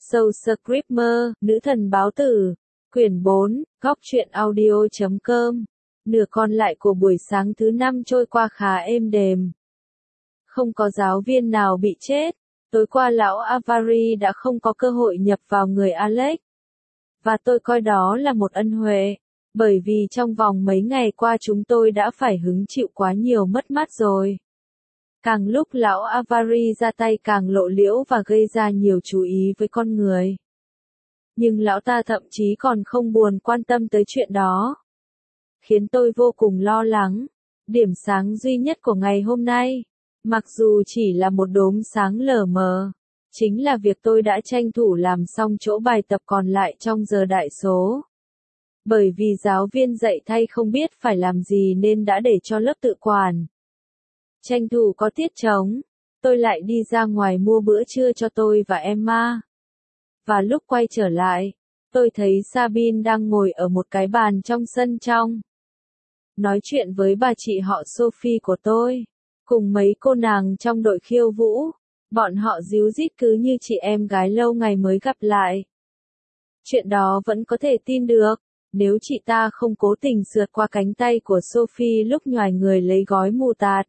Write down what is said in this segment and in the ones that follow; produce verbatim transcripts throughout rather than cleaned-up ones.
Soul Screamer, Nữ thần báo tử, quyển bốn, góc truyện audio chấm com. Nửa còn lại của buổi sáng thứ năm trôi qua khá êm đềm. Không có giáo viên nào bị chết. Tối qua lão Avari đã không có cơ hội nhập vào người Alex. Và tôi coi đó là một ân huệ. Bởi vì trong vòng mấy ngày qua chúng tôi đã phải hứng chịu quá nhiều mất mát rồi. Càng lúc lão Avari ra tay càng lộ liễu và gây ra nhiều chú ý với con người. Nhưng lão ta thậm chí còn không buồn quan tâm tới chuyện đó. Khiến tôi vô cùng lo lắng. Điểm sáng duy nhất của ngày hôm nay, mặc dù chỉ là một đốm sáng lờ mờ, chính là việc tôi đã tranh thủ làm xong chỗ bài tập còn lại trong giờ đại số. Bởi vì giáo viên dạy thay không biết phải làm gì nên đã để cho lớp tự quản. Tranh thủ có tiết trống, tôi lại đi ra ngoài mua bữa trưa cho tôi và Emma. Và lúc quay trở lại, tôi thấy Sabine đang ngồi ở một cái bàn trong sân trong. Nói chuyện với bà chị họ Sophie của tôi, cùng mấy cô nàng trong đội khiêu vũ. Bọn họ díu dít cứ như chị em gái lâu ngày mới gặp lại. Chuyện đó vẫn có thể tin được, nếu chị ta không cố tình sượt qua cánh tay của Sophie lúc nhoài người lấy gói mù tạt.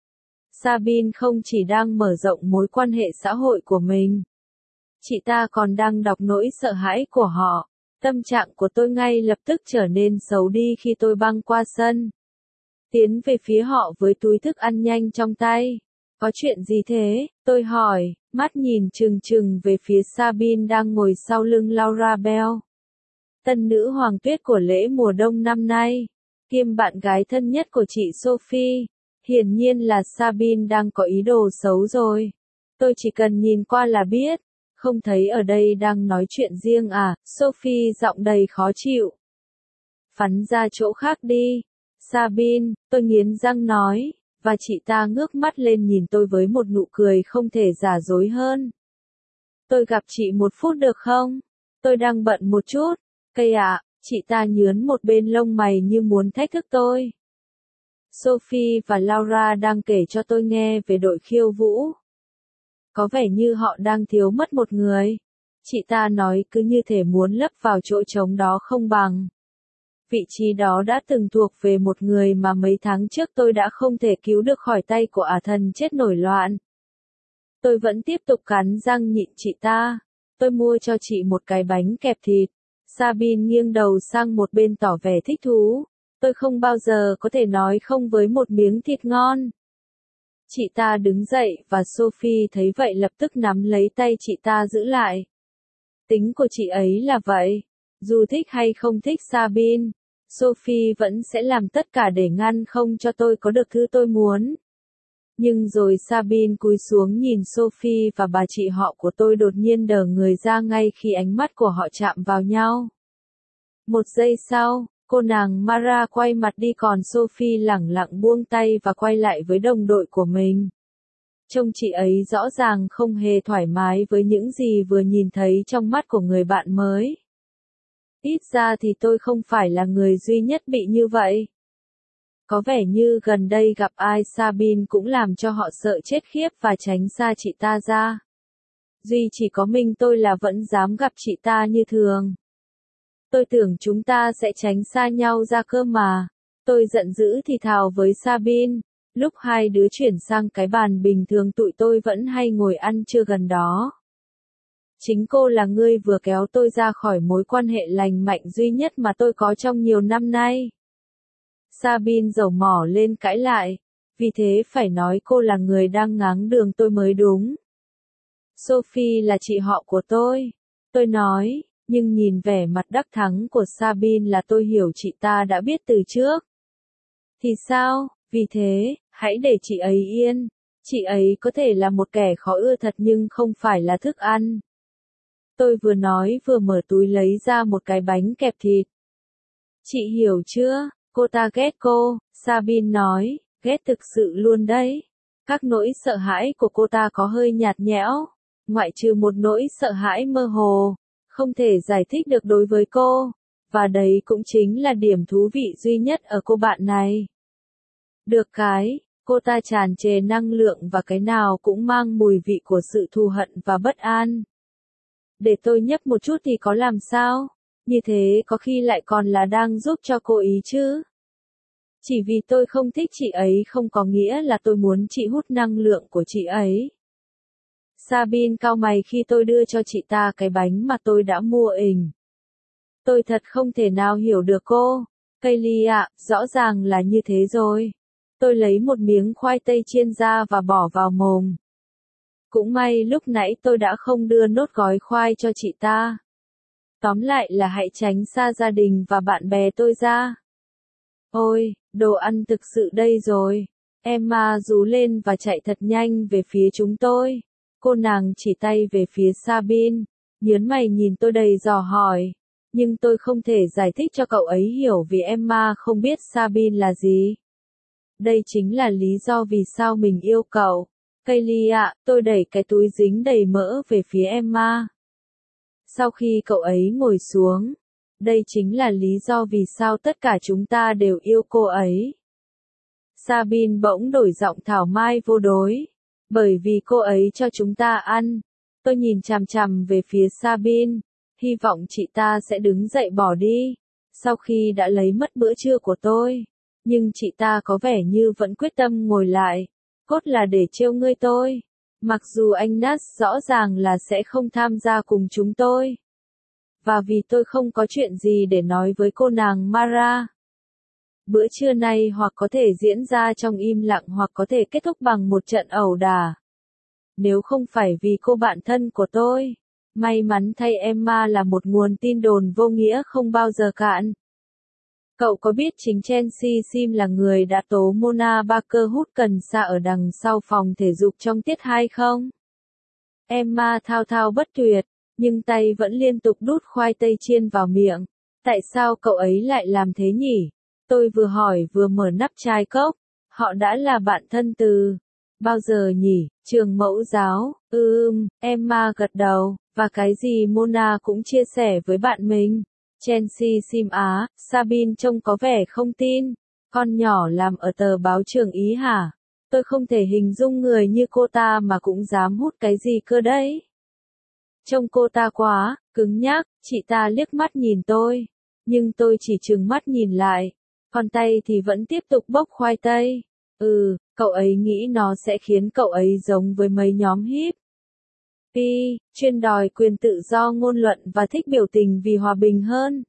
Sabine không chỉ đang mở rộng mối quan hệ xã hội của mình, chị ta còn đang đọc nỗi sợ hãi của họ. Tâm trạng của tôi ngay lập tức trở nên xấu đi khi tôi băng qua sân, tiến về phía họ với túi thức ăn nhanh trong tay. Có chuyện gì thế? Tôi hỏi, mắt nhìn trừng trừng về phía Sabine đang ngồi sau lưng Laura Bell, tân nữ hoàng tuyết của lễ mùa đông năm nay, kiêm bạn gái thân nhất của chị Sophie. Hiển nhiên là Sabine đang có ý đồ xấu rồi. Tôi chỉ cần nhìn qua là biết. Không thấy ở đây đang nói chuyện riêng à? Sophie giọng đầy khó chịu. Phắn ra chỗ khác đi. Sabine, tôi nghiến răng nói, và chị ta ngước mắt lên nhìn tôi với một nụ cười không thể giả dối hơn. Tôi gặp chị một phút được không? Tôi đang bận một chút. Cây ạ, chị ta nhướn một bên lông mày như muốn thách thức tôi. Sophie và Laura đang kể cho tôi nghe về đội khiêu vũ. Có vẻ như họ đang thiếu mất một người. Chị ta nói cứ như thể muốn lấp vào chỗ trống đó không bằng. Vị trí đó đã từng thuộc về một người mà mấy tháng trước tôi đã không thể cứu được khỏi tay của ả thần chết nổi loạn. Tôi vẫn tiếp tục cắn răng nhịn chị ta. Tôi mua cho chị một cái bánh kẹp thịt. Sabine nghiêng đầu sang một bên tỏ vẻ thích thú. Tôi không bao giờ có thể nói không với một miếng thịt ngon. Chị ta đứng dậy và Sophie thấy vậy lập tức nắm lấy tay chị ta giữ lại. Tính của chị ấy là vậy. Dù thích hay không thích Sabine, Sophie vẫn sẽ làm tất cả để ngăn không cho tôi có được thứ tôi muốn. Nhưng rồi Sabine cúi xuống nhìn Sophie và bà chị họ của tôi đột nhiên đờ người ra ngay khi ánh mắt của họ chạm vào nhau. Một giây sau, cô nàng Mara quay mặt đi còn Sophie lẳng lặng buông tay và quay lại với đồng đội của mình. Trông chị ấy rõ ràng không hề thoải mái với những gì vừa nhìn thấy trong mắt của người bạn mới. Ít ra thì tôi không phải là người duy nhất bị như vậy. Có vẻ như gần đây gặp ai Sabine cũng làm cho họ sợ chết khiếp và tránh xa chị ta ra. Duy chỉ có mình tôi là vẫn dám gặp chị ta như thường. Tôi tưởng chúng ta sẽ tránh xa nhau ra cơ mà. Tôi giận dữ thì thào với Sabine, lúc hai đứa chuyển sang cái bàn bình thường tụi tôi vẫn hay ngồi ăn trưa gần đó. Chính cô là người vừa kéo tôi ra khỏi mối quan hệ lành mạnh duy nhất mà tôi có trong nhiều năm nay. Sabine dầu mỏ lên cãi lại, vì thế phải nói cô là người đang ngáng đường tôi mới đúng. Sophie là chị họ của tôi. Tôi nói. Nhưng nhìn vẻ mặt đắc thắng của Sabine là tôi hiểu chị ta đã biết từ trước. Thì sao, vì thế, hãy để chị ấy yên. Chị ấy có thể là một kẻ khó ưa thật nhưng không phải là thức ăn. Tôi vừa nói vừa mở túi lấy ra một cái bánh kẹp thịt. Chị hiểu chưa, cô ta ghét cô, Sabine nói, ghét thực sự luôn đấy. Các nỗi sợ hãi của cô ta có hơi nhạt nhẽo, ngoại trừ một nỗi sợ hãi mơ hồ. Không thể giải thích được đối với cô, và đấy cũng chính là điểm thú vị duy nhất ở cô bạn này. Được cái, cô ta tràn trề năng lượng và cái nào cũng mang mùi vị của sự thù hận và bất an. Để tôi nhấp một chút thì có làm sao? Như thế có khi lại còn là đang giúp cho cô ý chứ. Chỉ vì tôi không thích chị ấy không có nghĩa là tôi muốn chị hút năng lượng của chị ấy. Sabine cau mày khi tôi đưa cho chị ta cái bánh mà tôi đã mua ình. Tôi thật không thể nào hiểu được cô. Kaylee ạ, rõ ràng là như thế rồi. Tôi lấy một miếng khoai tây chiên ra và bỏ vào mồm. Cũng may lúc nãy tôi đã không đưa nốt gói khoai cho chị ta. Tóm lại là hãy tránh xa gia đình và bạn bè tôi ra. Ôi, đồ ăn thực sự đây rồi. Emma rú lên và chạy thật nhanh về phía chúng tôi. Cô nàng chỉ tay về phía Sabine, nhớn mày nhìn tôi đầy dò hỏi. Nhưng tôi không thể giải thích cho cậu ấy hiểu vì Emma không biết Sabine là gì. Đây chính là lý do vì sao mình yêu cậu. Kaylee ạ, tôi đẩy cái túi dính đầy mỡ về phía Emma. Sau khi cậu ấy ngồi xuống, đây chính là lý do vì sao tất cả chúng ta đều yêu cô ấy. Sabine bỗng đổi giọng thảo mai vô đối. Bởi vì cô ấy cho chúng ta ăn. Tôi nhìn chằm chằm về phía Sabine, hy vọng chị ta sẽ đứng dậy bỏ đi, sau khi đã lấy mất bữa trưa của tôi. Nhưng chị ta có vẻ như vẫn quyết tâm ngồi lại, cốt là để trêu ngươi tôi. Mặc dù anh Nas rõ ràng là sẽ không tham gia cùng chúng tôi. Và vì tôi không có chuyện gì để nói với cô nàng Mara. Bữa trưa nay hoặc có thể diễn ra trong im lặng hoặc có thể kết thúc bằng một trận ẩu đả. Nếu không phải vì cô bạn thân của tôi, may mắn thay Emma là một nguồn tin đồn vô nghĩa không bao giờ cạn. Cậu có biết chính Chelsea Sim là người đã tố Mona Barker hút cần sa ở đằng sau phòng thể dục trong tiết hai không? Emma thao thao bất tuyệt, nhưng tay vẫn liên tục đút khoai tây chiên vào miệng. Tại sao cậu ấy lại làm thế nhỉ? Tôi vừa hỏi vừa mở nắp chai cốc. Họ đã là bạn thân từ bao giờ nhỉ? Trường mẫu giáo. Ừm, Emma gật đầu. Và cái gì Mona cũng chia sẻ với bạn mình. Chelsea Sim á, Sabine trông có vẻ không tin. Con nhỏ làm ở tờ báo trường Ý hả? Tôi không thể hình dung người như cô ta mà cũng dám hút cái gì cơ đấy. Trông cô ta quá, cứng nhắc, chị ta liếc mắt nhìn tôi. Nhưng tôi chỉ trừng mắt nhìn lại. Còn tay thì vẫn tiếp tục bốc khoai tây. Ừ, cậu ấy nghĩ nó sẽ khiến cậu ấy giống với mấy nhóm hip. Pi, chuyên đòi quyền tự do ngôn luận và thích biểu tình vì hòa bình hơn.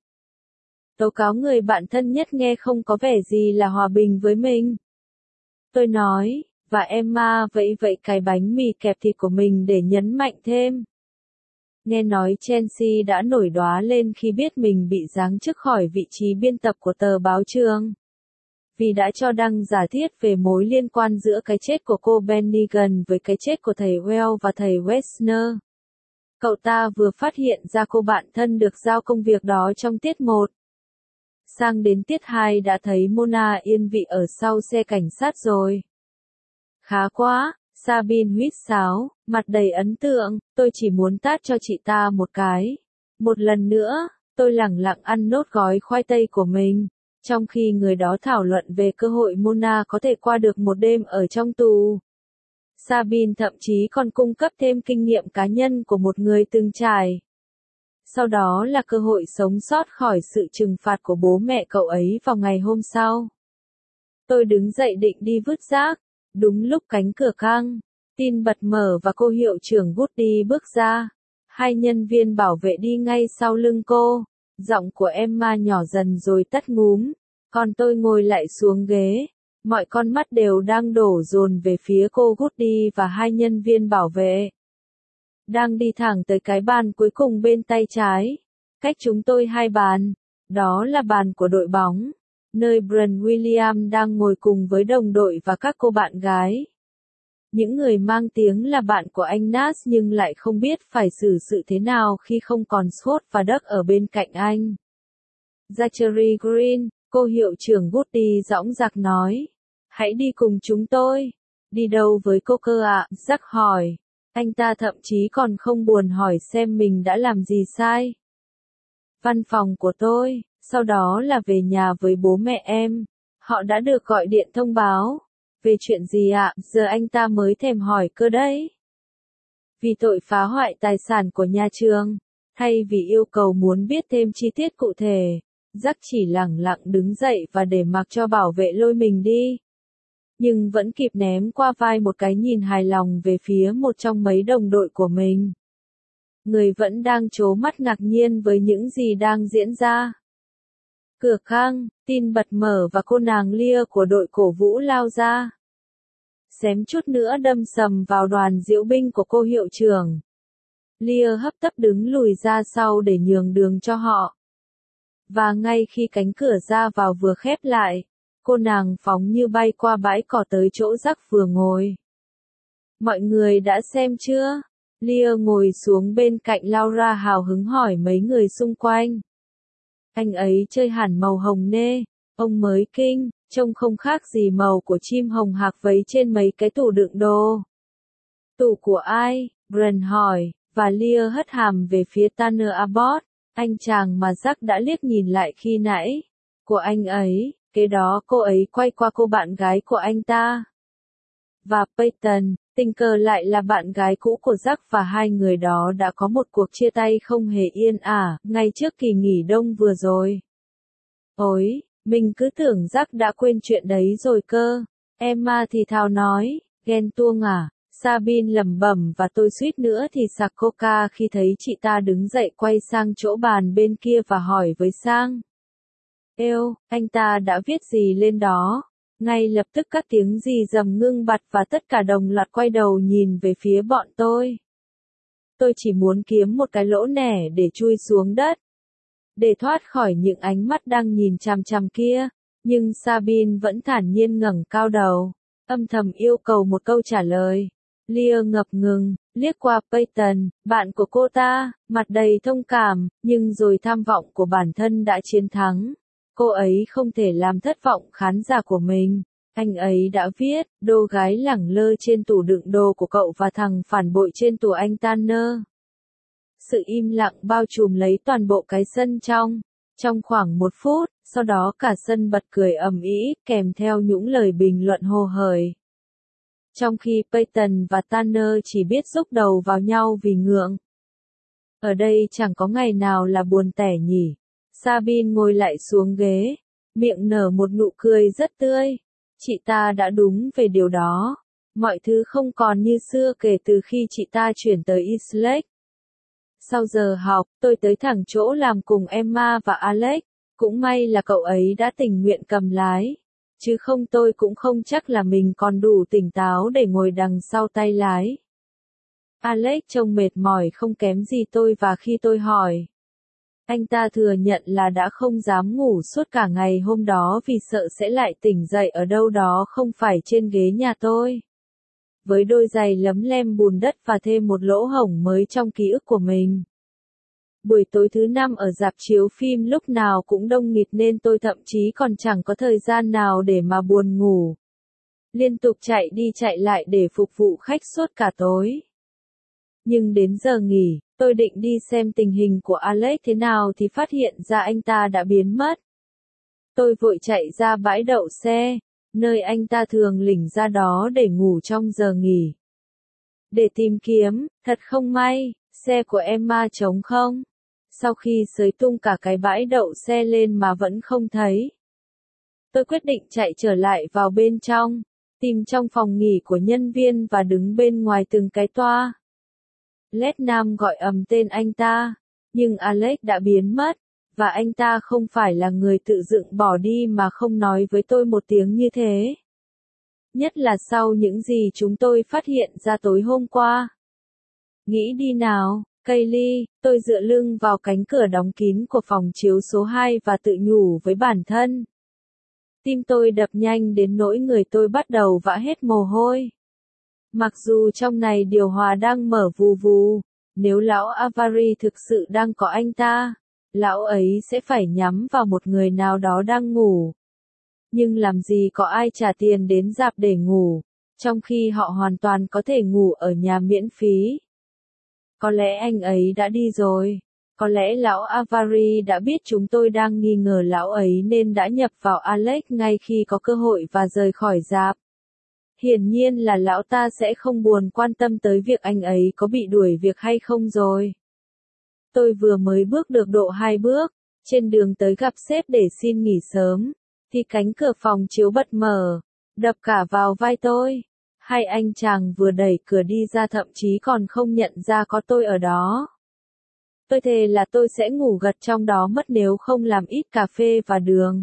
Tố cáo người bạn thân nhất nghe không có vẻ gì là hòa bình với mình. Tôi nói, và Emma vẫy vẫy cái bánh mì kẹp thịt của mình để nhấn mạnh thêm. Nghe nói Chelsea đã nổi đoá lên khi biết mình bị giáng chức khỏi vị trí biên tập của tờ báo trường. Vì đã cho đăng giả thiết về mối liên quan giữa cái chết của cô Bennigan với cái chết của thầy Well và thầy Wessner. Cậu ta vừa phát hiện ra cô bạn thân được giao công việc đó trong tiết một. Sang đến tiết hai đã thấy Mona yên vị ở sau xe cảnh sát rồi. Khá quá, Sabine huýt sáo, mặt đầy ấn tượng, tôi chỉ muốn tát cho chị ta một cái. Một lần nữa, tôi lẳng lặng ăn nốt gói khoai tây của mình. Trong khi người đó thảo luận về cơ hội Mona có thể qua được một đêm ở trong tù. Sabine thậm chí còn cung cấp thêm kinh nghiệm cá nhân của một người từng trải. Sau đó là cơ hội sống sót khỏi sự trừng phạt của bố mẹ cậu ấy vào ngày hôm sau. Tôi đứng dậy định đi vứt rác. Đúng lúc cánh cửa căng, tin bật mở và cô hiệu trưởng Woody bước ra. Hai nhân viên bảo vệ đi ngay sau lưng cô. Giọng của Emma nhỏ dần rồi tắt ngúm. Còn tôi ngồi lại xuống ghế. Mọi con mắt đều đang đổ dồn về phía cô Woody và hai nhân viên bảo vệ. Đang đi thẳng tới cái bàn cuối cùng bên tay trái. Cách chúng tôi hai bàn. Đó là bàn của đội bóng. Nơi Brian William đang ngồi cùng với đồng đội và các cô bạn gái. Những người mang tiếng là bạn của anh Nas nhưng lại không biết phải xử sự thế nào khi không còn Scott và Doug ở bên cạnh anh. Zachary Green, cô hiệu trưởng Woody dõng dạc nói. Hãy đi cùng chúng tôi. Đi đâu với cô cơ ạ? À? Jack hỏi. Anh ta thậm chí còn không buồn hỏi xem mình đã làm gì sai. Văn phòng của tôi. Sau đó là về nhà với bố mẹ em. Họ đã được gọi điện thông báo. Về chuyện gì ạ? À? Giờ anh ta mới thèm hỏi cơ đấy. Vì tội phá hoại tài sản của nhà trường. Thay vì yêu cầu muốn biết thêm chi tiết cụ thể, Jack chỉ lẳng lặng đứng dậy và để mặc cho bảo vệ lôi mình đi. Nhưng vẫn kịp ném qua vai một cái nhìn hài lòng về phía một trong mấy đồng đội của mình. Người vẫn đang trố mắt ngạc nhiên với những gì đang diễn ra. Cửa khang, tin bật mở và cô nàng Leah của đội cổ vũ lao ra. Xém chút nữa đâm sầm vào đoàn diễu binh của cô hiệu trưởng. Leah hấp tấp đứng lùi ra sau để nhường đường cho họ. Và ngay khi cánh cửa ra vào vừa khép lại, cô nàng phóng như bay qua bãi cỏ tới chỗ Jack vừa ngồi. Mọi người đã xem chưa? Leah ngồi xuống bên cạnh Laura hào hứng hỏi mấy người xung quanh. Anh ấy chơi hẳn màu hồng nê, ông mới kinh, trông không khác gì màu của chim hồng hạc vấy trên mấy cái tủ đựng đồ. Tủ của ai? Bren hỏi, và Leah hất hàm về phía Tanner Abbott, anh chàng mà Jack đã liếc nhìn lại khi nãy. Của anh ấy, kế đó cô ấy quay qua cô bạn gái của anh ta. Và Peyton, tình cờ lại là bạn gái cũ của Jack và hai người đó đã có một cuộc chia tay không hề yên ả, ngay trước kỳ nghỉ đông vừa rồi. Ôi, mình cứ tưởng Jack đã quên chuyện đấy rồi cơ. Emma thì thào nói, ghen tuông à? Sabine lẩm bẩm và tôi suýt nữa thì sặc coca khi thấy chị ta đứng dậy quay sang chỗ bàn bên kia và hỏi với Sang. Êu, anh ta đã viết gì lên đó? Ngay lập tức các tiếng rì rầm ngưng bặt và tất cả đồng loạt quay đầu nhìn về phía bọn tôi. Tôi chỉ muốn kiếm một cái lỗ nẻ để chui xuống đất. Để thoát khỏi những ánh mắt đang nhìn chằm chằm kia, nhưng Sabine vẫn thản nhiên ngẩng cao đầu, âm thầm yêu cầu một câu trả lời. Leah ngập ngừng, liếc qua Peyton, bạn của cô ta, mặt đầy thông cảm, nhưng rồi tham vọng của bản thân đã chiến thắng. Cô ấy không thể làm thất vọng khán giả của mình. Anh ấy đã viết, đô gái lẳng lơ trên tủ đựng đồ của cậu và thằng phản bội trên tủ anh Tanner. Sự im lặng bao trùm lấy toàn bộ cái sân trong. Trong khoảng một phút, sau đó cả sân bật cười ầm ĩ, kèm theo những lời bình luận hồ hởi. Trong khi Peyton và Tanner chỉ biết rúc đầu vào nhau vì ngượng. Ở đây chẳng có ngày nào là buồn tẻ nhỉ. Sabine ngồi lại xuống ghế, miệng nở một nụ cười rất tươi. Chị ta đã đúng về điều đó. Mọi thứ không còn như xưa kể từ khi chị ta chuyển tới East Lake. Sau giờ học, tôi tới thẳng chỗ làm cùng Emma và Alex. Cũng may là cậu ấy đã tình nguyện cầm lái. Chứ không tôi cũng không chắc là mình còn đủ tỉnh táo để ngồi đằng sau tay lái. Alex trông mệt mỏi không kém gì tôi và khi tôi hỏi. Anh ta thừa nhận là đã không dám ngủ suốt cả ngày hôm đó vì sợ sẽ lại tỉnh dậy ở đâu đó không phải trên ghế nhà tôi. Với đôi giày lấm lem bùn đất và thêm một lỗ hổng mới trong ký ức của mình. Buổi tối thứ năm ở rạp chiếu phim lúc nào cũng đông nghịt nên tôi thậm chí còn chẳng có thời gian nào để mà buồn ngủ. Liên tục chạy đi chạy lại để phục vụ khách suốt cả tối. Nhưng đến giờ nghỉ, tôi định đi xem tình hình của Alex thế nào thì phát hiện ra anh ta đã biến mất. Tôi vội chạy ra bãi đậu xe, nơi anh ta thường lỉnh ra đó để ngủ trong giờ nghỉ. Để tìm kiếm, thật không may, xe của Emma trống không. Sau khi xới tung cả cái bãi đậu xe lên mà vẫn không thấy. Tôi quyết định chạy trở lại vào bên trong, tìm trong phòng nghỉ của nhân viên và đứng bên ngoài từng cái toa. Led Nam gọi ầm tên anh ta, nhưng Alex đã biến mất, và anh ta không phải là người tự dựng bỏ đi mà không nói với tôi một tiếng như thế. Nhất là sau những gì chúng tôi phát hiện ra tối hôm qua. Nghĩ đi nào, Kaylee, tôi dựa lưng vào cánh cửa đóng kín của phòng chiếu số hai và tự nhủ với bản thân. Tim tôi đập nhanh đến nỗi người tôi bắt đầu vã hết mồ hôi. Mặc dù trong này điều hòa đang mở vù vù, nếu lão Avari thực sự đang có anh ta, lão ấy sẽ phải nhắm vào một người nào đó đang ngủ. Nhưng làm gì có ai trả tiền đến rạp để ngủ, trong khi họ hoàn toàn có thể ngủ ở nhà miễn phí. Có lẽ anh ấy đã đi rồi. Có lẽ lão Avari đã biết chúng tôi đang nghi ngờ lão ấy nên đã nhập vào Alex ngay khi có cơ hội và rời khỏi rạp. Hiển nhiên là lão ta sẽ không buồn quan tâm tới việc anh ấy có bị đuổi việc hay không rồi. Tôi vừa mới bước được độ hai bước, trên đường tới gặp sếp để xin nghỉ sớm, thì cánh cửa phòng chiếu bật mở, đập cả vào vai tôi. Hai anh chàng vừa đẩy cửa đi ra thậm chí còn không nhận ra có tôi ở đó. Tôi thề là tôi sẽ ngủ gật trong đó mất nếu không làm ít cà phê và đường.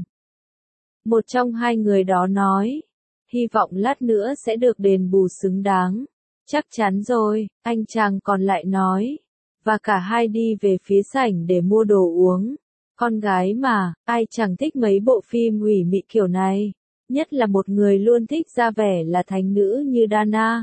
Một trong hai người đó nói, hy vọng lát nữa sẽ được đền bù xứng đáng. Chắc chắn rồi, anh chàng còn lại nói. Và cả hai đi về phía sảnh để mua đồ uống. Con gái mà, ai chẳng thích mấy bộ phim ủy mị kiểu này. Nhất là một người luôn thích ra vẻ là thánh nữ như Dana.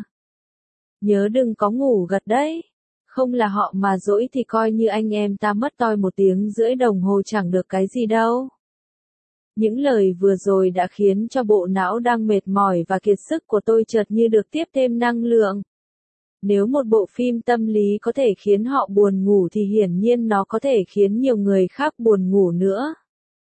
Nhớ đừng có ngủ gật đấy. Không là họ mà dỗi thì coi như anh em ta mất toi một tiếng rưỡi đồng hồ chẳng được cái gì đâu. Những lời vừa rồi đã khiến cho bộ não đang mệt mỏi và kiệt sức của tôi chợt như được tiếp thêm năng lượng. Nếu một bộ phim tâm lý có thể khiến họ buồn ngủ thì hiển nhiên nó có thể khiến nhiều người khác buồn ngủ nữa.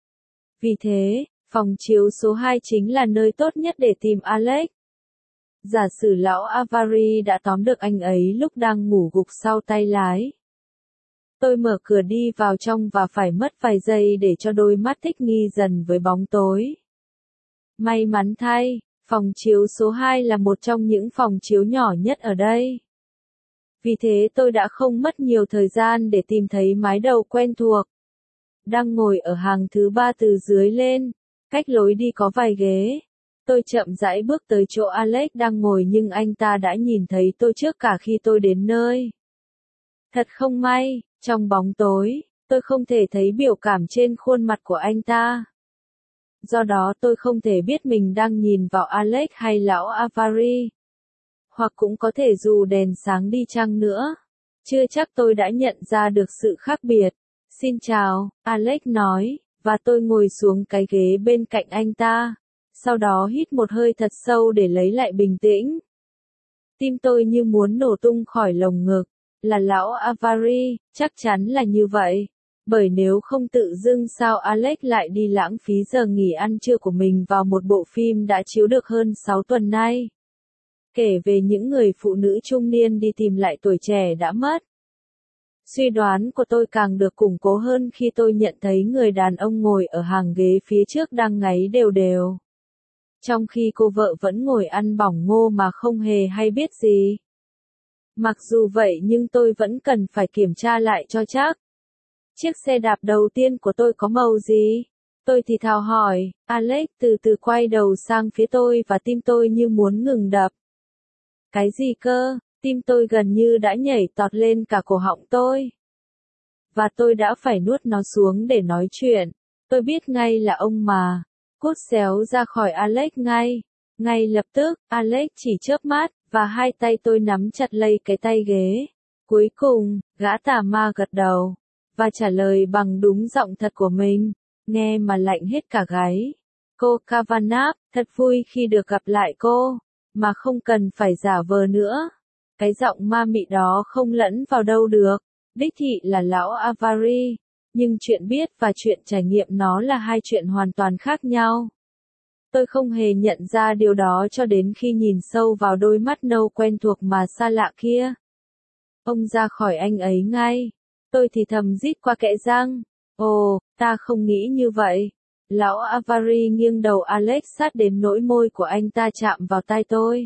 Vì thế, phòng chiếu số hai chính là nơi tốt nhất để tìm Alex. Giả sử lão Avari đã tóm được anh ấy lúc đang ngủ gục sau tay lái. Tôi mở cửa đi vào trong và phải mất vài giây để cho đôi mắt thích nghi dần với bóng tối. May mắn thay, phòng chiếu số hai là một trong những phòng chiếu nhỏ nhất ở đây. Vì thế tôi đã không mất nhiều thời gian để tìm thấy mái đầu quen thuộc. Đang ngồi ở hàng thứ ba từ dưới lên, cách lối đi có vài ghế. Tôi chậm rãi bước tới chỗ Alex đang ngồi nhưng anh ta đã nhìn thấy tôi trước cả khi tôi đến nơi. Thật không may, trong bóng tối, tôi không thể thấy biểu cảm trên khuôn mặt của anh ta. Do đó tôi không thể biết mình đang nhìn vào Alex hay lão Avari. Hoặc cũng có thể dù đèn sáng đi chăng nữa. Chưa chắc tôi đã nhận ra được sự khác biệt. Xin chào, Alex nói, và tôi ngồi xuống cái ghế bên cạnh anh ta. Sau đó hít một hơi thật sâu để lấy lại bình tĩnh. Tim tôi như muốn nổ tung khỏi lồng ngực. Là lão Avari, chắc chắn là như vậy. Bởi nếu không tự dưng sao Alex lại đi lãng phí giờ nghỉ ăn trưa của mình vào một bộ phim đã chiếu được hơn sáu tuần nay. Kể về những người phụ nữ trung niên đi tìm lại tuổi trẻ đã mất. Suy đoán của tôi càng được củng cố hơn khi tôi nhận thấy người đàn ông ngồi ở hàng ghế phía trước đang ngáy đều đều. Trong khi cô vợ vẫn ngồi ăn bỏng ngô mà không hề hay biết gì. Mặc dù vậy nhưng tôi vẫn cần phải kiểm tra lại cho chắc. Chiếc xe đạp đầu tiên của tôi có màu gì? Tôi thì thào hỏi, Alex từ từ quay đầu sang phía tôi và tim tôi như muốn ngừng đập. Cái gì cơ? Tim tôi gần như đã nhảy tọt lên cả cổ họng tôi. Và tôi đã phải nuốt nó xuống để nói chuyện. Tôi biết ngay là ông mà. Cút xéo ra khỏi Alex ngay. Ngay lập tức, Alex chỉ chớp mắt, và hai tay tôi nắm chặt lấy cái tay ghế. Cuối cùng, gã tà ma gật đầu, và trả lời bằng đúng giọng thật của mình, nghe mà lạnh hết cả gáy. Cô Kavanagh, thật vui khi được gặp lại cô, mà không cần phải giả vờ nữa. Cái giọng ma mị đó không lẫn vào đâu được, đích thị là lão Avari, nhưng chuyện biết và chuyện trải nghiệm nó là hai chuyện hoàn toàn khác nhau. Tôi không hề nhận ra điều đó cho đến khi nhìn sâu vào đôi mắt nâu quen thuộc mà xa lạ kia. Ông ra khỏi anh ấy ngay. Tôi thì thầm rít qua kẽ răng. Ồ, ta không nghĩ như vậy. Lão Avari nghiêng đầu Alex sát đến nỗi môi của anh ta chạm vào tai tôi.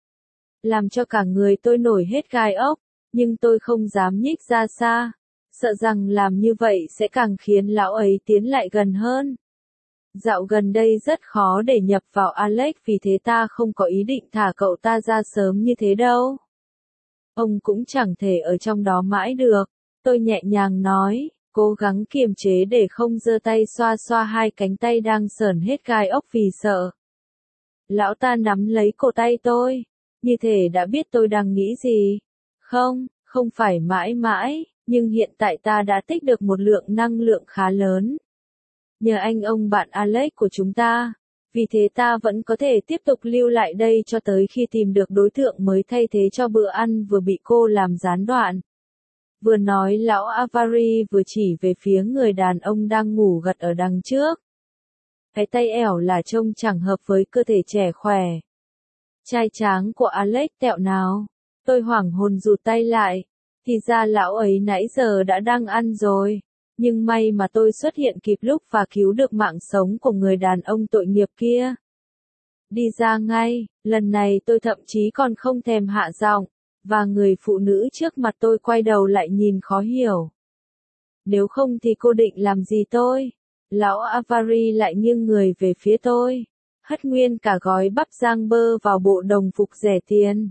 Làm cho cả người tôi nổi hết gai ốc, nhưng tôi không dám nhích ra xa. Sợ rằng làm như vậy sẽ càng khiến lão ấy tiến lại gần hơn. Dạo gần đây rất khó để nhập vào Alex vì thế ta không có ý định thả cậu ta ra sớm như thế đâu. Ông cũng chẳng thể ở trong đó mãi được. Tôi nhẹ nhàng nói, cố gắng kiềm chế để không giơ tay xoa xoa hai cánh tay đang sởn hết gai ốc vì sợ. Lão ta nắm lấy cổ tay tôi, như thể đã biết tôi đang nghĩ gì. Không, không phải mãi mãi, nhưng hiện tại ta đã tích được một lượng năng lượng khá lớn. Nhờ anh ông bạn Alex của chúng ta, vì thế ta vẫn có thể tiếp tục lưu lại đây cho tới khi tìm được đối tượng mới thay thế cho bữa ăn vừa bị cô làm gián đoạn. Vừa nói lão Avari vừa chỉ về phía người đàn ông đang ngủ gật ở đằng trước. Cái tay ẻo là trông chẳng hợp với cơ thể trẻ khỏe. Trai tráng của Alex tẹo nào. Tôi hoảng hồn rụt tay lại. Thì ra lão ấy nãy giờ đã đang ăn rồi. Nhưng may mà tôi xuất hiện kịp lúc và cứu được mạng sống của người đàn ông tội nghiệp kia. Đi ra ngay, lần này tôi thậm chí còn không thèm hạ giọng, và người phụ nữ trước mặt tôi quay đầu lại nhìn khó hiểu. Nếu không thì cô định làm gì tôi? Lão Avari lại nghiêng người về phía tôi, hất nguyên cả gói bắp rang bơ vào bộ đồng phục rẻ tiền.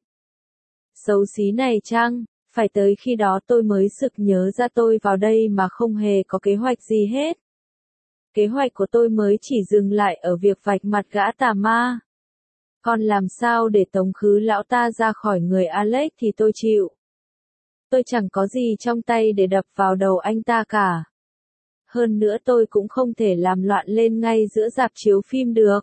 Xấu xí này chăng? Phải tới khi đó tôi mới sực nhớ ra tôi vào đây mà không hề có kế hoạch gì hết. Kế hoạch của tôi mới chỉ dừng lại ở việc vạch mặt gã tà ma. Còn làm sao để tống khứ lão ta ra khỏi người Alex thì tôi chịu. Tôi chẳng có gì trong tay để đập vào đầu anh ta cả. Hơn nữa tôi cũng không thể làm loạn lên ngay giữa rạp chiếu phim được.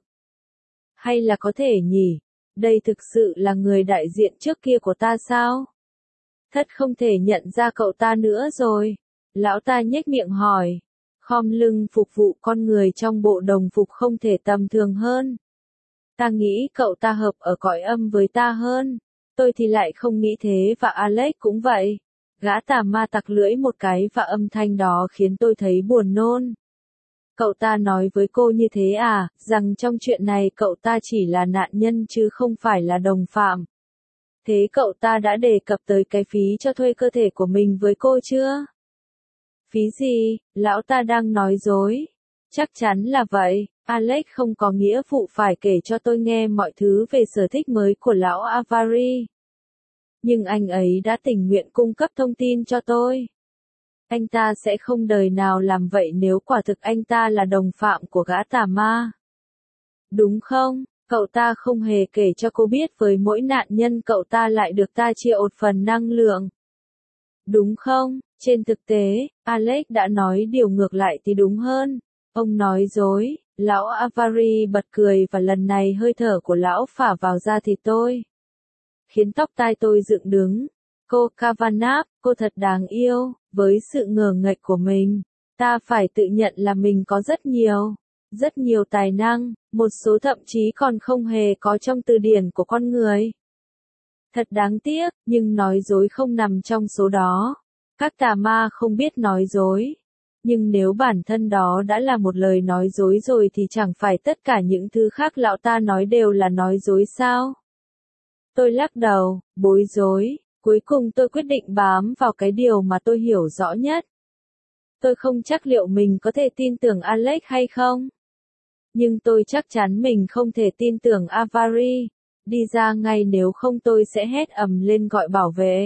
Hay là có thể nhỉ? Đây thực sự là người đại diện trước kia của ta sao? Thật không thể nhận ra cậu ta nữa rồi. Lão ta nhếch miệng hỏi. Khom lưng phục vụ con người trong bộ đồng phục không thể tầm thường hơn. Ta nghĩ cậu ta hợp ở cõi âm với ta hơn. Tôi thì lại không nghĩ thế và Alex cũng vậy. Gã tà ma tặc lưỡi một cái và âm thanh đó khiến tôi thấy buồn nôn. Cậu ta nói với cô như thế à, rằng trong chuyện này cậu ta chỉ là nạn nhân chứ không phải là đồng phạm. Thế cậu ta đã đề cập tới cái phí cho thuê cơ thể của mình với cô chưa? Phí gì? Lão ta đang nói dối. Chắc chắn là vậy. Alex không có nghĩa vụ phải kể cho tôi nghe mọi thứ về sở thích mới của lão Avari. Nhưng anh ấy đã tình nguyện cung cấp thông tin cho tôi. Anh ta sẽ không đời nào làm vậy nếu quả thực anh ta là đồng phạm của gã tà ma. Đúng không? Cậu ta không hề kể cho cô biết với mỗi nạn nhân cậu ta lại được ta chia một phần năng lượng. Đúng không? Trên thực tế, Alex đã nói điều ngược lại thì đúng hơn. Ông nói dối. Lão Avari bật cười và lần này hơi thở của lão phả vào da thịt tôi. Khiến tóc tai tôi dựng đứng. Cô Kavanagh, cô thật đáng yêu, với sự ngờ nghệch của mình. Ta phải tự nhận là mình có rất nhiều, rất nhiều tài năng, một số thậm chí còn không hề có trong từ điển của con người. Thật đáng tiếc, nhưng nói dối không nằm trong số đó. Các tà ma không biết nói dối. Nhưng nếu bản thân đó đã là một lời nói dối rồi thì chẳng phải tất cả những thứ khác lão ta nói đều là nói dối sao? Tôi lắc đầu, bối rối, cuối cùng tôi quyết định bám vào cái điều mà tôi hiểu rõ nhất. Tôi không chắc liệu mình có thể tin tưởng Alex hay không. Nhưng tôi chắc chắn mình không thể tin tưởng Avari. Đi ra ngay nếu không tôi sẽ hét ầm lên gọi bảo vệ.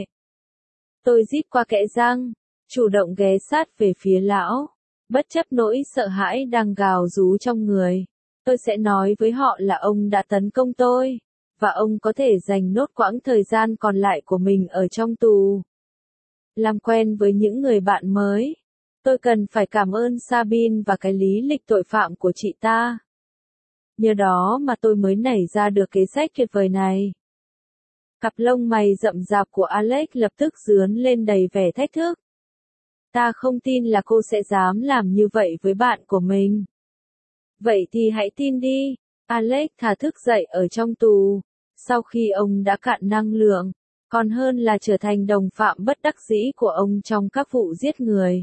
Tôi rít qua kẽ răng, chủ động ghé sát về phía lão. Bất chấp nỗi sợ hãi đang gào rú trong người. Tôi sẽ nói với họ là ông đã tấn công tôi. Và ông có thể dành nốt quãng thời gian còn lại của mình ở trong tù. Làm quen với những người bạn mới. Tôi cần phải cảm ơn Sabine và cái lý lịch tội phạm của chị ta. Nhờ đó mà tôi mới nảy ra được kế sách tuyệt vời này. Cặp lông mày rậm rạp của Alex lập tức rướn lên đầy vẻ thách thức. Ta không tin là cô sẽ dám làm như vậy với bạn của mình. Vậy thì hãy tin đi. Alex thà thức dậy ở trong tù, sau khi ông đã cạn năng lượng, còn hơn là trở thành đồng phạm bất đắc dĩ của ông trong các vụ giết người.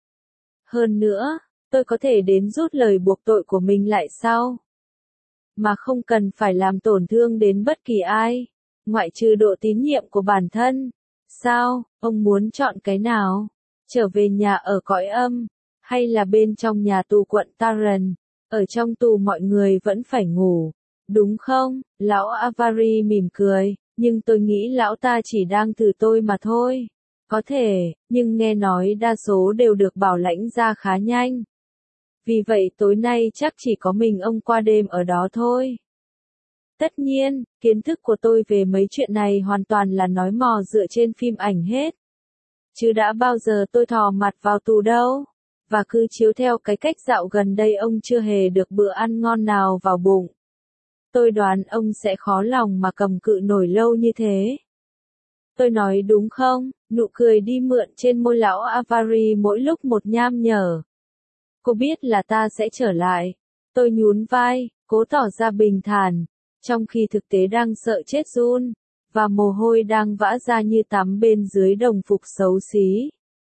Hơn nữa, tôi có thể đến rút lời buộc tội của mình lại sau. Mà không cần phải làm tổn thương đến bất kỳ ai, ngoại trừ độ tín nhiệm của bản thân. Sao, ông muốn chọn cái nào? Trở về nhà ở cõi âm, hay là bên trong nhà tù quận Taran? Ở trong tù mọi người vẫn phải ngủ, đúng không? Lão Avari mỉm cười, nhưng tôi nghĩ lão ta chỉ đang thử tôi mà thôi. Có thể, nhưng nghe nói đa số đều được bảo lãnh ra khá nhanh. Vì vậy tối nay chắc chỉ có mình ông qua đêm ở đó thôi. Tất nhiên, kiến thức của tôi về mấy chuyện này hoàn toàn là nói mò dựa trên phim ảnh hết. Chứ đã bao giờ tôi thò mặt vào tù đâu. Và cứ chiếu theo cái cách dạo gần đây ông chưa hề được bữa ăn ngon nào vào bụng. Tôi đoán ông sẽ khó lòng mà cầm cự nổi lâu như thế. Tôi nói đúng không? Nụ cười đi mượn trên môi lão Avari mỗi lúc một nham nhở. Cô biết là ta sẽ trở lại. Tôi nhún vai, cố tỏ ra bình thản, trong khi thực tế đang sợ chết run. và mồ hôi đang vã ra như tắm bên dưới đồng phục xấu xí.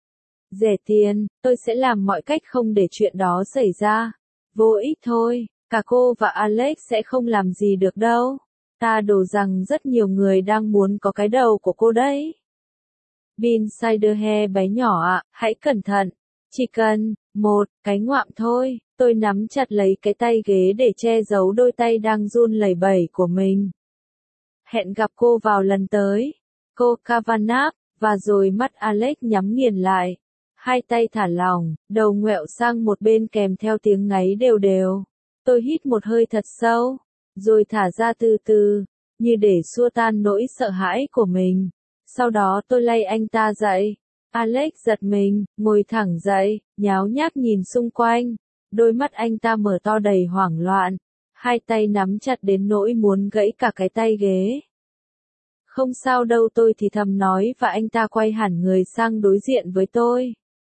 Rẻ tiền, tôi sẽ làm mọi cách không để chuyện đó xảy ra. Vô ích thôi, cả cô và Alex sẽ không làm gì được đâu. Ta đổ rằng rất nhiều người đang muốn có cái đầu của cô đấy. Bean Ciderhe bé nhỏ ạ, hãy cẩn thận. Chỉ cần, một, cái ngoạm thôi. Tôi nắm chặt lấy cái tay ghế để che giấu đôi tay đang run lẩy bẩy của mình. Hẹn gặp cô vào lần tới. Cô Kavanagh, và rồi mắt Alex nhắm nghiền lại. Hai tay thả lỏng, đầu ngoẹo sang một bên kèm theo tiếng ngáy đều đều. Tôi hít một hơi thật sâu, rồi thả ra từ từ, như để xua tan nỗi sợ hãi của mình. Sau đó tôi lay anh ta dậy. Alex giật mình, ngồi thẳng dậy, nháo nhác nhìn xung quanh. Đôi mắt anh ta mở to đầy hoảng loạn. Hai tay nắm chặt đến nỗi muốn gãy cả cái tay ghế. Không sao đâu, tôi thì thầm nói, và anh ta quay hẳn người sang đối diện với tôi.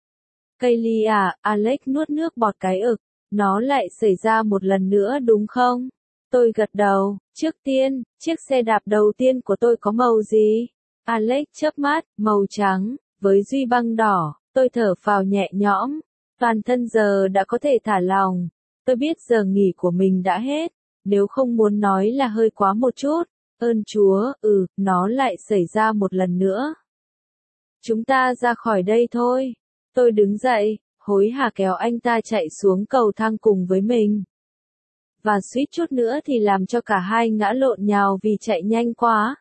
Kaylee à, Alex nuốt nước bọt cái ực. Nó lại xảy ra một lần nữa đúng không? Tôi gật đầu. Trước tiên, chiếc xe đạp đầu tiên của tôi có màu gì? Alex chớp mắt, màu trắng, với duy băng đỏ. Tôi thở phào nhẹ nhõm. Toàn thân giờ đã có thể thả lỏng. Tôi biết giờ nghỉ của mình đã hết. Nếu không muốn nói là hơi quá một chút. Ơn Chúa, ừ, nó lại xảy ra một lần nữa. Chúng ta ra khỏi đây thôi. Tôi đứng dậy, hối hả kéo anh ta chạy xuống cầu thang cùng với mình. Và suýt chút nữa thì làm cho cả hai ngã lộn nhào vì chạy nhanh quá.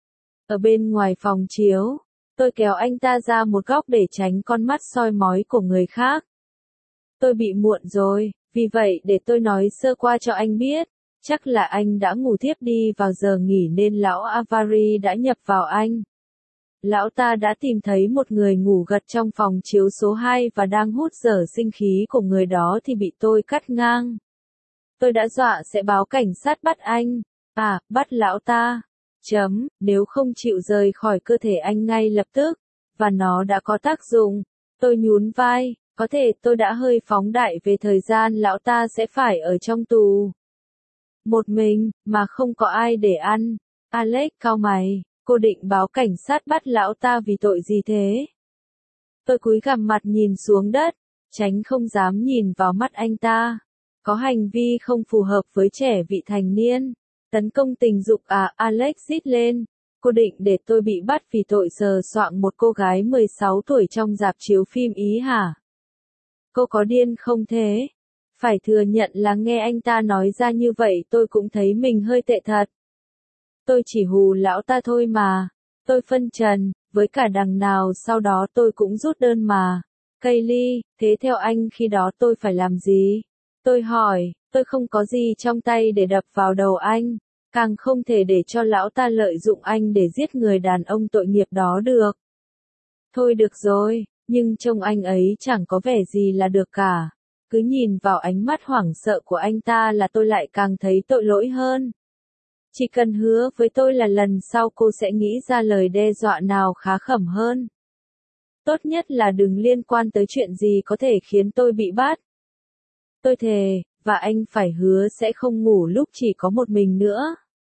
Ở bên ngoài phòng chiếu, tôi kéo anh ta ra một góc để tránh con mắt soi mói của người khác. Tôi bị muộn rồi, vì vậy để tôi nói sơ qua cho anh biết. Chắc là anh đã ngủ thiếp đi vào giờ nghỉ nên lão Avari đã nhập vào anh. Lão ta đã tìm thấy một người ngủ gật trong phòng chiếu số hai và đang hút dở sinh khí của người đó thì bị tôi cắt ngang. Tôi đã dọa sẽ báo cảnh sát bắt anh. À, bắt lão ta. Chấm, nếu không chịu rời khỏi cơ thể anh ngay lập tức. Và nó đã có tác dụng. Tôi nhún vai, có thể tôi đã hơi phóng đại về thời gian lão ta sẽ phải ở trong tù. Một mình, mà không có ai để ăn. Alex cau mày, cô định báo cảnh sát bắt lão ta vì tội gì thế? Tôi cúi gằm mặt nhìn xuống đất, tránh không dám nhìn vào mắt anh ta. Có hành vi không phù hợp với trẻ vị thành niên. Tấn công tình dục à, Alex rít lên. Cô định để tôi bị bắt vì tội sờ soạng một cô gái mười sáu tuổi trong rạp chiếu phim Ý hả? Cô có điên không thế? Phải thừa nhận là nghe anh ta nói ra như vậy tôi cũng thấy mình hơi tệ thật. Tôi chỉ hù lão ta thôi mà. Tôi phân trần, với cả đằng nào sau đó tôi cũng rút đơn mà. Kaylee, thế theo anh khi đó tôi phải làm gì? Tôi hỏi, tôi không có gì trong tay để đập vào đầu anh. Càng không thể để cho lão ta lợi dụng anh để giết người đàn ông tội nghiệp đó được. Thôi được rồi, nhưng trông anh ấy chẳng có vẻ gì là được cả. Cứ nhìn vào ánh mắt hoảng sợ của anh ta là tôi lại càng thấy tội lỗi hơn. Chỉ cần hứa với tôi là lần sau cô sẽ nghĩ ra lời đe dọa nào khá khẩm hơn. Tốt nhất là đừng liên quan tới chuyện gì có thể khiến tôi bị bắt. Tôi thề, và anh phải hứa sẽ không ngủ lúc chỉ có một mình nữa.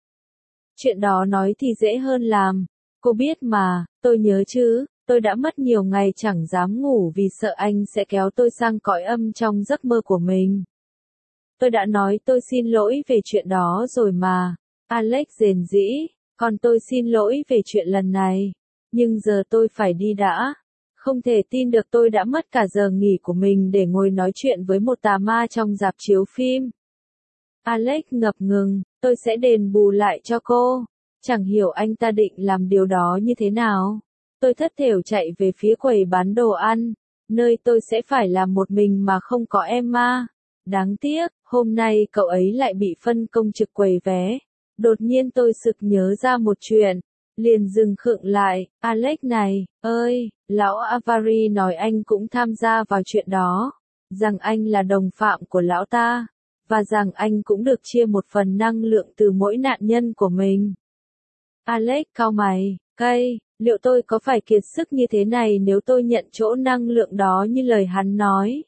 Chuyện đó nói thì dễ hơn làm. Cô biết mà, tôi nhớ chứ, tôi đã mất nhiều ngày chẳng dám ngủ vì sợ anh sẽ kéo tôi sang cõi âm trong giấc mơ của mình. Tôi đã nói tôi xin lỗi về chuyện đó rồi mà. Alex rền rĩ, còn tôi xin lỗi về chuyện lần này. Nhưng giờ tôi phải đi đã. Không thể tin được tôi đã mất cả giờ nghỉ của mình để ngồi nói chuyện với một tà ma trong rạp chiếu phim. Alex ngập ngừng, tôi sẽ đền bù lại cho cô. Chẳng hiểu anh ta định làm điều đó như thế nào. Tôi thất thểu chạy về phía quầy bán đồ ăn, nơi tôi sẽ phải làm một mình mà không có Emma. Đáng tiếc, hôm nay cậu ấy lại bị phân công trực quầy vé. Đột nhiên tôi sực nhớ ra một chuyện. Liền dừng khựng lại, Alex này, ơi, lão Avari nói anh cũng tham gia vào chuyện đó. Rằng anh là đồng phạm của lão ta. Và rằng anh cũng được chia một phần năng lượng từ mỗi nạn nhân của mình. Alex cau mày, cây, liệu tôi có phải kiệt sức như thế này nếu tôi nhận chỗ năng lượng đó như lời hắn nói?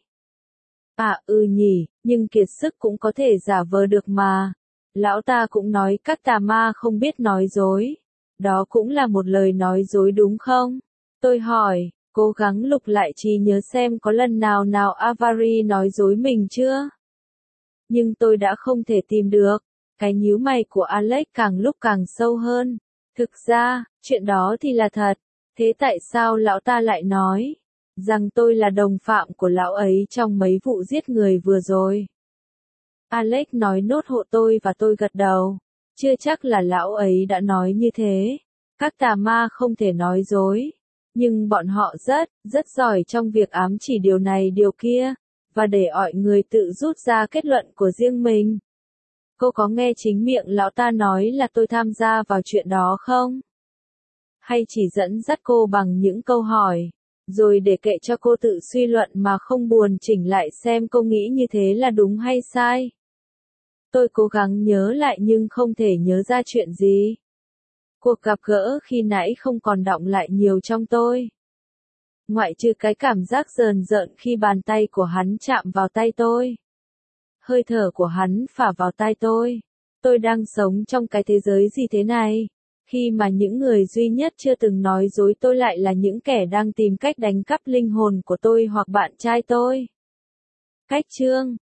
À ừ nhỉ, nhưng kiệt sức cũng có thể giả vờ được mà. Lão ta cũng nói các tà ma không biết nói dối. đó cũng là một lời nói dối đúng không? Tôi hỏi, cố gắng lục lại trí nhớ xem có lần nào nào Avari nói dối mình chưa? Nhưng tôi đã không thể tìm được. Cái nhíu mày của Alex càng lúc càng sâu hơn. Thực ra, chuyện đó thì là thật. Thế tại sao lão ta lại nói rằng tôi là đồng phạm của lão ấy trong mấy vụ giết người vừa rồi? Alex nói nốt hộ tôi và tôi gật đầu. Chưa chắc là lão ấy đã nói như thế. Các tà ma không thể nói dối. Nhưng bọn họ rất, rất giỏi trong việc ám chỉ điều này điều kia, và để mọi người tự rút ra kết luận của riêng mình. Cô có nghe chính miệng lão ta nói là tôi tham gia vào chuyện đó không? Hay chỉ dẫn dắt cô bằng những câu hỏi, rồi để kệ cho cô tự suy luận mà không buồn chỉnh lại xem cô nghĩ như thế là đúng hay sai? Tôi cố gắng nhớ lại nhưng không thể nhớ ra chuyện gì. Cuộc gặp gỡ khi nãy không còn đọng lại nhiều trong tôi. Ngoại trừ cái cảm giác rờn rợn khi bàn tay của hắn chạm vào tay tôi. Hơi thở của hắn phả vào tai tôi. Tôi đang sống trong cái thế giới gì thế này? Khi mà những người duy nhất chưa từng nói dối tôi lại là những kẻ đang tìm cách đánh cắp linh hồn của tôi hoặc bạn trai tôi. Cách chương